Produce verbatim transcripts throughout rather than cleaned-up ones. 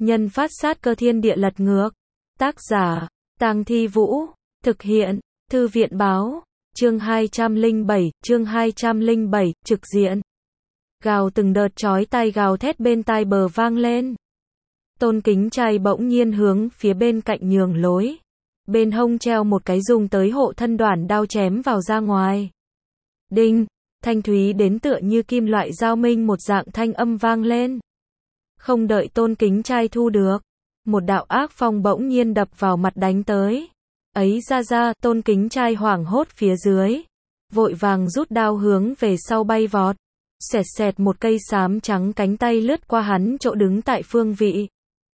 Nhân phát sát cơ thiên địa lật ngược. Tác giả, Tang Thi Vũ. Thực hiện, Thư viện báo. Chương hai trăm lẻ bảy, chương hai trăm lẻ bảy, trực diện. Gào từng đợt chói tai gào thét bên tai bờ vang lên. Tôn Kính Trai bỗng nhiên hướng phía bên cạnh nhường lối. Bên hông treo một cái dùng tới hộ thân đoản đao chém vào ra ngoài. Đinh, thanh thúy đến tựa như kim loại giao minh một dạng thanh âm vang lên. Không đợi Tôn Kính Trai thu được, một đạo ác phong bỗng nhiên đập vào mặt đánh tới. Ấy ra ra, Tôn Kính Trai hoảng hốt phía dưới, vội vàng rút đao hướng về sau bay vọt. Xẹt xẹt một cây xám trắng cánh tay lướt qua hắn chỗ đứng tại phương vị.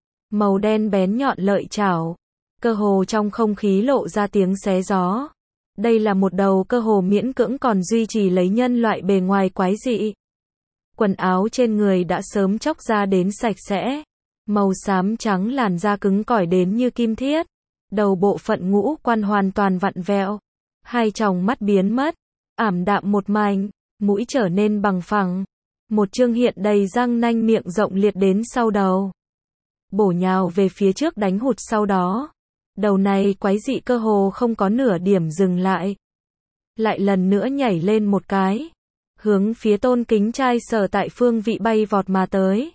Màu đen bén nhọn lợi chảo, cơ hồ trong không khí lộ ra tiếng xé gió. Đây là một đầu cơ hồ miễn cưỡng còn duy trì lấy nhân loại bề ngoài quái dị. Quần áo trên người đã sớm chóc ra đến sạch sẽ. Màu xám trắng làn da cứng cỏi đến như kim thiết. Đầu bộ phận ngũ quan hoàn toàn vặn vẹo. Hai tròng mắt biến mất, ảm đạm một mảnh, mũi trở nên bằng phẳng. Một chương hiện đầy răng nanh miệng rộng liệt đến sau đầu. Bổ nhào về phía trước đánh hụt sau đó. Đầu này quái dị cơ hồ không có nửa điểm dừng lại. Lại lần nữa nhảy lên một cái. Hướng phía Tôn Kính Trai sở tại phương vị bay vọt mà tới.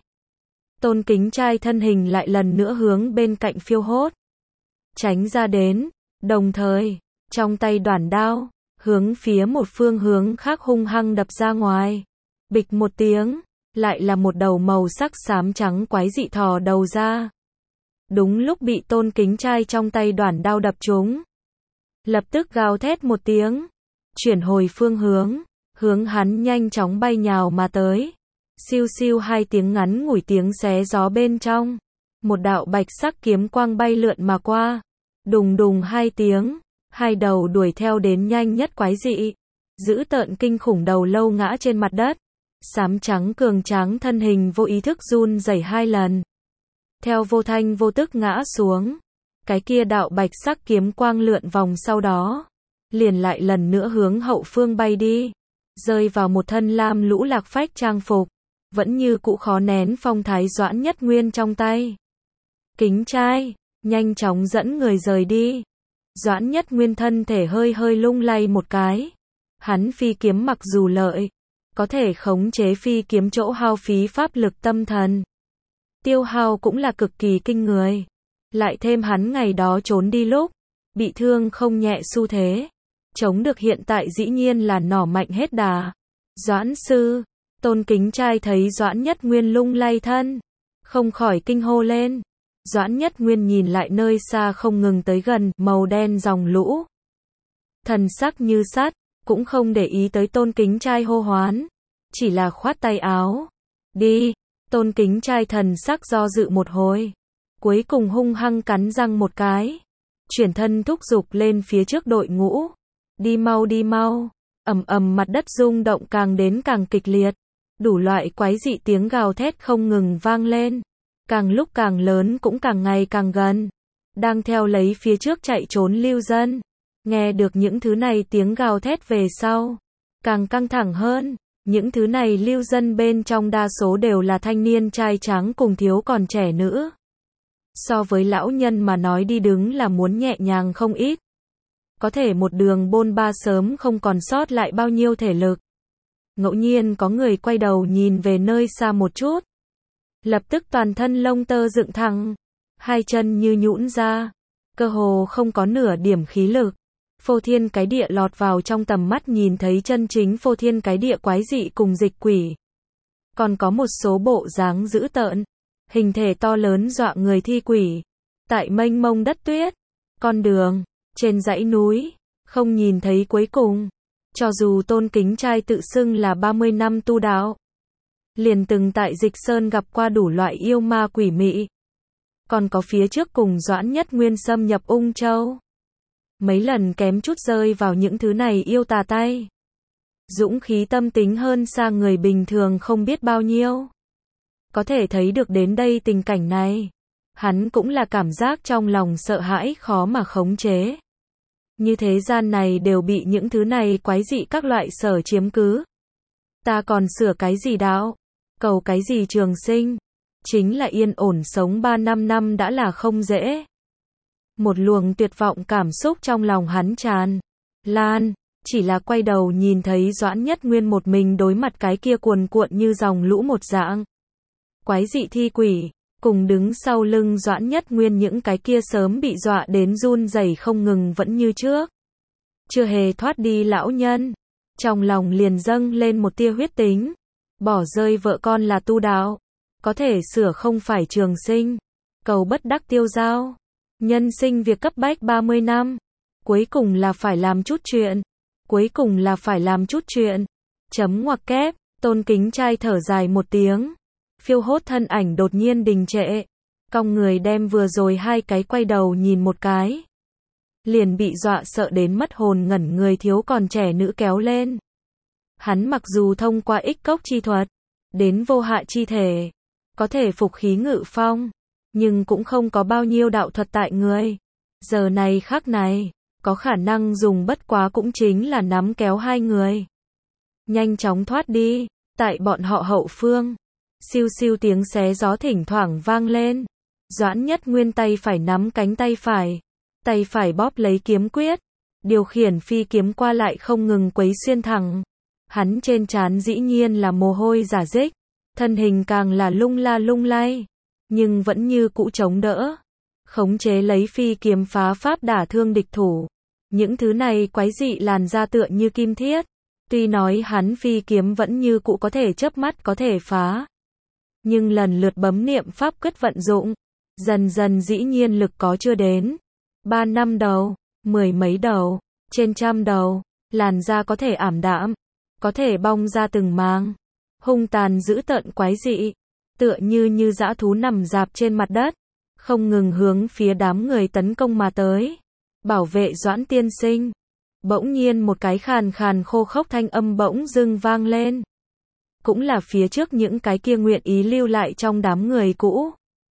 Tôn Kính Trai thân hình lại lần nữa hướng bên cạnh phiêu hốt. Tránh ra đến, đồng thời, trong tay đoản đao, hướng phía một phương hướng khác hung hăng đập ra ngoài. Bịch một tiếng, lại là một đầu màu sắc xám trắng quái dị thò đầu ra. Đúng lúc bị Tôn Kính Trai trong tay đoản đao đập trúng. Lập tức gào thét một tiếng, chuyển hồi phương hướng, hướng hắn nhanh chóng bay nhào mà tới. Siêu siêu hai tiếng ngắn ngủi tiếng xé gió bên trong. Một đạo bạch sắc kiếm quang bay lượn mà qua. Đùng đùng hai tiếng, hai đầu đuổi theo đến nhanh nhất quái dị. Dữ tợn kinh khủng đầu lâu ngã trên mặt đất. Xám trắng cường tráng thân hình vô ý thức run rẩy hai lần. Theo vô thanh vô tức ngã xuống. Cái kia đạo bạch sắc kiếm quang lượn vòng sau đó. Liền lại lần nữa hướng hậu phương bay đi. Rơi vào một thân lam lũ lạc phách trang phục. Vẫn như cũ khó nén phong thái Doãn Nhất Nguyên trong tay. Kính Trai, nhanh chóng dẫn người rời đi. Doãn Nhất Nguyên thân thể hơi hơi lung lay một cái. Hắn phi kiếm mặc dù lợi, có thể khống chế phi kiếm chỗ hao phí pháp lực tâm thần. Tiêu hao cũng là cực kỳ kinh người. Lại thêm hắn ngày đó trốn đi lúc, bị thương không nhẹ xu thế. Chống được hiện tại dĩ nhiên là nỏ mạnh hết đà. Doãn sư, Tôn Kính Trai thấy Doãn Nhất Nguyên lung lay thân, không khỏi kinh hô lên. Doãn Nhất Nguyên nhìn lại nơi xa không ngừng tới gần, màu đen dòng lũ. Thần sắc như sắt, cũng không để ý tới Tôn Kính Trai hô hoán, chỉ là khoát tay áo. Đi, Tôn Kính Trai thần sắc do dự một hồi, cuối cùng hung hăng cắn răng một cái, chuyển thân thúc giục lên phía trước đội ngũ. Đi mau đi mau, ầm ầm mặt đất rung động càng đến càng kịch liệt, đủ loại quái dị tiếng gào thét không ngừng vang lên, càng lúc càng lớn cũng càng ngày càng gần. Đang theo lấy phía trước chạy trốn lưu dân, nghe được những thứ này tiếng gào thét về sau, càng căng thẳng hơn. Những thứ này lưu dân bên trong đa số đều là thanh niên trai tráng cùng thiếu còn trẻ nữ. So với lão nhân mà nói đi đứng là muốn nhẹ nhàng không ít. Có thể một đường bôn ba sớm không còn sót lại bao nhiêu thể lực. Ngẫu nhiên có người quay đầu nhìn về nơi xa một chút. Lập tức toàn thân lông tơ dựng thẳng, hai chân như nhũn ra, cơ hồ không có nửa điểm khí lực. Phô thiên cái địa lọt vào trong tầm mắt, nhìn thấy chân chính phô thiên cái địa quái dị cùng dịch quỷ. Còn có một số bộ dáng dữ tợn, hình thể to lớn dọa người thi quỷ. Tại mênh mông đất tuyết, con đường, trên dãy núi, không nhìn thấy cuối cùng. Cho dù Tôn Kính Trai tự xưng là ba mươi năm tu đạo, liền từng tại Dịch Sơn gặp qua đủ loại yêu ma quỷ mị. Còn có phía trước cùng Doãn Nhất Nguyên xâm nhập Ung Châu. Mấy lần kém chút rơi vào những thứ này yêu tà tay. Dũng khí tâm tính hơn xa người bình thường không biết bao nhiêu. Có thể thấy được đến đây tình cảnh này, hắn cũng là cảm giác trong lòng sợ hãi khó mà khống chế. Như thế gian này đều bị những thứ này quái dị các loại sở chiếm cứ. Ta còn sửa cái gì đạo? Cầu cái gì trường sinh? chính là yên ổn sống ba năm năm đã là không dễ. Một luồng tuyệt vọng cảm xúc trong lòng hắn tràn lan, chỉ là quay đầu nhìn thấy Doãn Nhất Nguyên một mình đối mặt cái kia cuồn cuộn như dòng lũ một dạng quái dị thi quỷ, cùng đứng sau lưng Doãn Nhất Nguyên những cái kia sớm bị dọa đến run rẩy không ngừng vẫn như trước. Chưa hề thoát đi lão nhân, trong lòng liền dâng lên một tia huyết tính, bỏ rơi vợ con là tu đạo, có thể sửa không phải trường sinh, cầu bất đắc tiêu dao, nhân sinh việc cấp bách ba mươi năm, cuối cùng là phải làm chút chuyện, cuối cùng là phải làm chút chuyện, chấm ngoặc kép, Tôn Kính Trai thở dài một tiếng, phiêu hốt thân ảnh đột nhiên đình trệ, cong người đem vừa rồi hai cái quay đầu nhìn một cái, liền bị dọa sợ đến mất hồn ngẩn người thiếu còn trẻ nữ kéo lên. Hắn mặc dù thông qua ích cốc chi thuật, đến vô hạ chi thể, có thể phục khí ngự phong, nhưng cũng không có bao nhiêu đạo thuật tại người. Giờ này khắc này, có khả năng dùng bất quá cũng chính là nắm kéo hai người. Nhanh chóng thoát đi, tại bọn họ hậu phương. Siêu siêu tiếng xé gió thỉnh thoảng vang lên. Doãn Nhất Nguyên tay phải nắm cánh tay phải, tay phải bóp lấy kiếm quyết, điều khiển phi kiếm qua lại không ngừng quấy xuyên thẳng. Hắn trên trán dĩ nhiên là mồ hôi rả rích, thân hình càng là lung la lung lay, nhưng vẫn như cũ chống đỡ, khống chế lấy phi kiếm phá pháp đả thương địch thủ. Những thứ này quái dị làn ra tựa như kim thiết, tuy nói hắn phi kiếm vẫn như cũ có thể chớp mắt có thể phá, nhưng lần lượt bấm niệm pháp quyết vận dụng, dần dần dĩ nhiên lực có chưa đến. Ba năm đầu, mười mấy đầu, trên trăm đầu, làn da có thể ảm đạm, có thể bong ra từng màng, hung tàn dữ tợn quái dị, tựa như như dã thú nằm rạp trên mặt đất, không ngừng hướng phía đám người tấn công mà tới. Bảo vệ Doãn tiên sinh. Bỗng nhiên một cái khàn khàn khô khốc thanh âm bỗng dưng vang lên. Cũng là phía trước những cái kia nguyện ý lưu lại trong đám người cũ.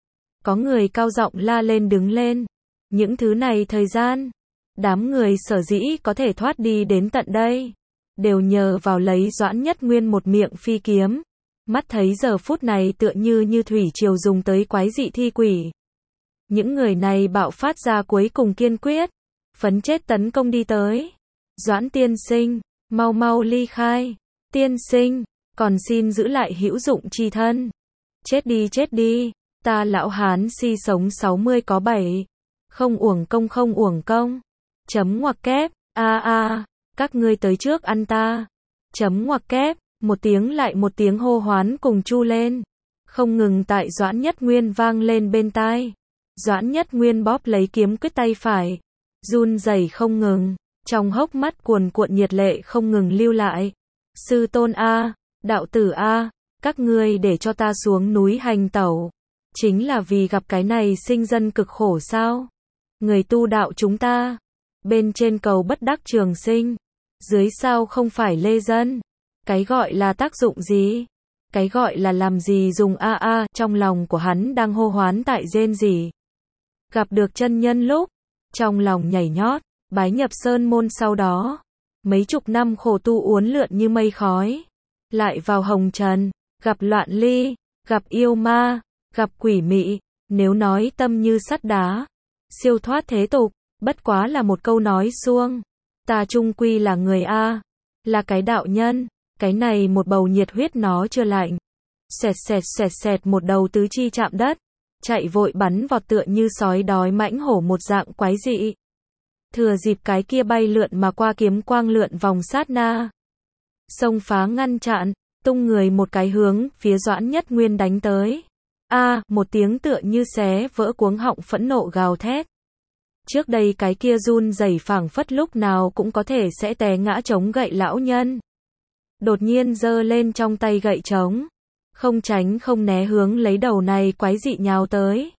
Có người cao giọng la lên đứng lên. Những thứ này thời gian, đám người sở dĩ có thể thoát đi đến tận đây, đều nhờ vào lấy Doãn Nhất Nguyên một miệng phi kiếm. Mắt thấy giờ phút này tựa như như thủy triều dùng tới quái dị thi quỷ. Những người này bạo phát ra cuối cùng kiên quyết, phấn chết tấn công đi tới. Doãn tiên sinh, mau mau ly khai. Tiên sinh, còn xin giữ lại hữu dụng chi thân. Chết đi chết đi, ta lão hán si sống sáu mươi có bảy. Không uổng công không uổng công. Chấm ngoặc kép, a a, các ngươi tới trước ăn ta. Chấm ngoặc kép, một tiếng lại một tiếng hô hoán cùng chu lên. Không ngừng tại Doãn Nhất Nguyên vang lên bên tai. Doãn Nhất Nguyên bóp lấy kiếm quyết tay phải, run rẩy không ngừng, trong hốc mắt cuồn cuộn nhiệt lệ không ngừng lưu lại. Sư tôn a, đạo tử a, các ngươi để cho ta xuống núi hành tẩu, chính là vì gặp cái này sinh dân cực khổ sao? Người tu đạo chúng ta, bên trên cầu bất đắc trường sinh, dưới sao không phải lê dân. Cái gọi là tác dụng gì? Cái gọi là làm gì dùng a a, trong lòng của hắn đang hô hoán tại rên rỉ. Gặp được chân nhân lúc, trong lòng nhảy nhót, bái nhập sơn môn sau đó, mấy chục năm khổ tu uốn lượn như mây khói, lại vào hồng trần, gặp loạn ly, gặp yêu ma, gặp quỷ mị, nếu nói tâm như sắt đá, siêu thoát thế tục, bất quá là một câu nói suông. Ta chung quy là người a, là cái đạo nhân, cái này một bầu nhiệt huyết nó chưa lạnh. Xẹt xẹt xẹt xẹt một đầu tứ chi chạm đất, chạy vội bắn vọt tựa như sói đói mãnh hổ một dạng quái dị. Thừa dịp cái kia bay lượn mà qua kiếm quang lượn vòng sát na, xông phá ngăn chặn, tung người một cái hướng phía Doãn Nhất Nguyên đánh tới. A, một tiếng tựa như xé vỡ cuống họng phẫn nộ gào thét. Trước đây cái kia run rẩy phảng phất lúc nào cũng có thể sẽ té ngã chống gậy lão nhân, đột nhiên giơ lên trong tay gậy trống, không tránh không né hướng lấy đầu này quái dị nhào tới.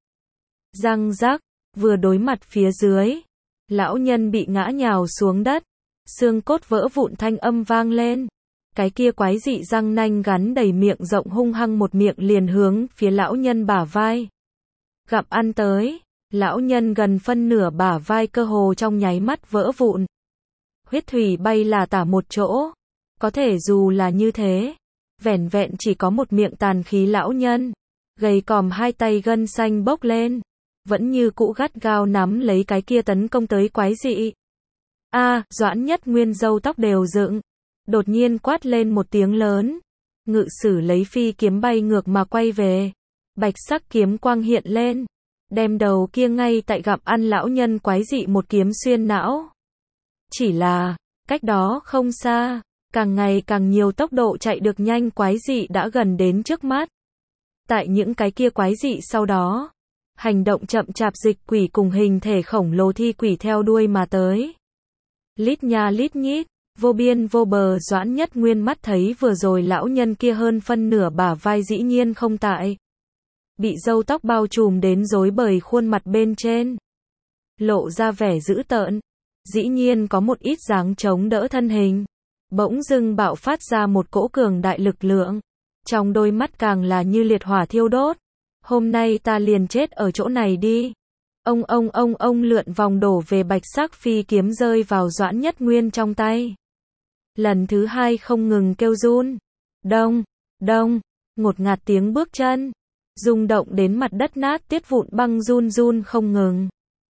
Răng rắc, vừa đối mặt phía dưới, lão nhân bị ngã nhào xuống đất, xương cốt vỡ vụn thanh âm vang lên. Cái kia quái dị răng nanh gắn đầy miệng rộng hung hăng một miệng liền hướng phía lão nhân bả vai gặm ăn tới. Lão nhân gần phân nửa bả vai cơ hồ trong nháy mắt vỡ vụn, huyết thủy bay là tả một chỗ. Có thể dù là như thế, vẻn vẹn chỉ có một miệng tàn khí lão nhân, gầy còm hai tay gân xanh bốc lên, vẫn như cũ gắt gao nắm lấy cái kia tấn công tới quái dị. A, Doãn Nhất Nguyên râu tóc đều dựng, đột nhiên quát lên một tiếng lớn, ngự sử lấy phi kiếm bay ngược mà quay về, bạch sắc kiếm quang hiện lên, đem đầu kia ngay tại gặm ăn lão nhân quái dị một kiếm xuyên não. Chỉ là, cách đó không xa, càng ngày càng nhiều tốc độ chạy được nhanh quái dị đã gần đến trước mắt. Tại những cái kia quái dị sau đó, hành động chậm chạp dịch quỷ cùng hình thể khổng lồ thi quỷ theo đuôi mà tới. Lít nha lít nhít, vô biên vô bờ. Doãn Nhất Nguyên mắt thấy vừa rồi lão nhân kia hơn phân nửa bả vai dĩ nhiên không tại. Bị râu tóc bao trùm đến rối bời khuôn mặt bên trên. Lộ ra vẻ dữ tợn. Dĩ nhiên có một ít dáng chống đỡ thân hình. Bỗng dưng bạo phát ra một cỗ cường đại lực lượng. Trong đôi mắt càng là như liệt hỏa thiêu đốt. Hôm nay ta liền chết ở chỗ này đi. Ông ông ông ông lượn vòng đổ về bạch sắc phi kiếm rơi vào Doãn Nhất Nguyên trong tay. Lần thứ hai không ngừng kêu run. Đông, đông, ngột ngạt tiếng bước chân. Rung động đến mặt đất nát tiết vụn băng run run không ngừng.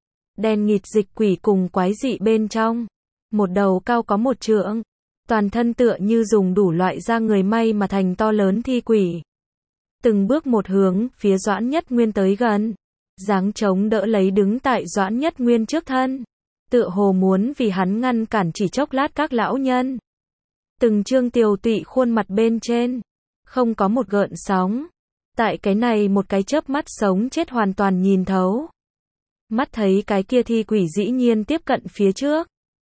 Đen nghịt dịch quỷ cùng quái dị bên trong. Một đầu cao có một trượng. Toàn thân tựa như dùng đủ loại da người may mà thành to lớn thi quỷ. Từng bước một hướng phía Doãn Nhất Nguyên tới gần. Dáng chống đỡ lấy đứng tại Doãn Nhất Nguyên trước thân. Tựa hồ muốn vì hắn ngăn cản chỉ chốc lát các lão nhân. Từng trương tiều tụy khuôn mặt bên trên. Không có một gợn sóng. Tại cái này một cái chớp mắt sống chết hoàn toàn nhìn thấu. Mắt thấy cái kia thi quỷ dĩ nhiên tiếp cận phía trước.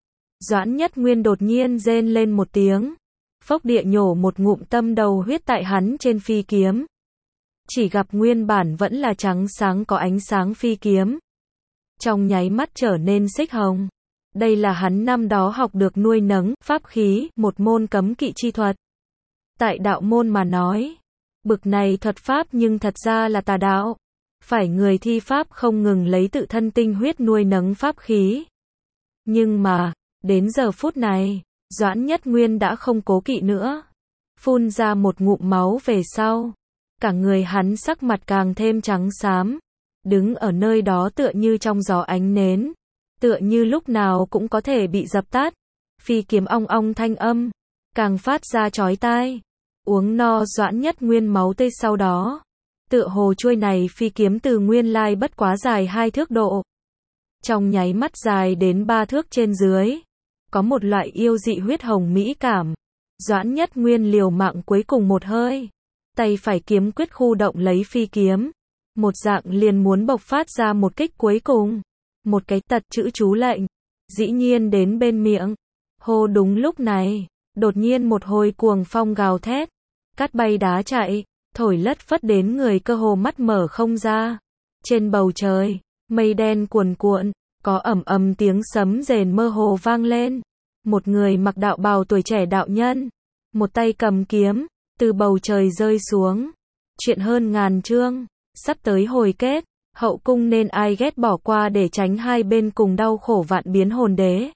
Doãn Nhất Nguyên đột nhiên rên lên một tiếng. Phốc địa nhổ một ngụm tâm đầu huyết tại hắn trên phi kiếm. Chỉ gặp nguyên bản vẫn là trắng sáng có ánh sáng phi kiếm. Trong nháy mắt trở nên xích hồng. Đây là hắn năm đó học được nuôi nấng, pháp khí, một môn cấm kỵ chi thuật. Tại đạo môn mà nói, bực này thuật pháp nhưng thật ra là tà đạo. Phải người thi pháp không ngừng lấy tự thân tinh huyết nuôi nấng pháp khí. Nhưng mà, đến giờ phút này, Doãn Nhất Nguyên đã không cố kỵ nữa. Phun ra một ngụm máu về sau. Cả người hắn sắc mặt càng thêm trắng xám. Đứng ở nơi đó tựa như trong gió ánh nến. Tựa như lúc nào cũng có thể bị dập tắt. Phi kiếm ong ong thanh âm. Càng phát ra chói tai. Uống no Doãn Nhất Nguyên máu tươi sau đó. Tựa hồ chuôi này phi kiếm từ nguyên lai bất quá dài hai thước độ. Trong nháy mắt dài đến ba thước trên dưới. Có một loại yêu dị huyết hồng mỹ cảm. Doãn Nhất Nguyên liều mạng cuối cùng một hơi. Tay phải kiếm quyết khu động lấy phi kiếm. Một dạng liền muốn bộc phát ra một kích cuối cùng. Một cái tật chữ chú lệnh. Dĩ nhiên đến bên miệng. Hô đúng lúc này. Đột nhiên một hồi cuồng phong gào thét. Cát bay đá chạy. Thổi lất phất đến người cơ hồ mắt mở không ra. Trên bầu trời. Mây đen cuồn cuộn. Có ầm ầm tiếng sấm rền mơ hồ vang lên. Một người mặc đạo bào tuổi trẻ đạo nhân. Một tay cầm kiếm. Từ bầu trời rơi xuống. Chuyện hơn ngàn chương. Sắp tới hồi kết. Hậu cung nên ai ghét bỏ qua để tránh hai bên cùng đau khổ vạn biến hồn đế.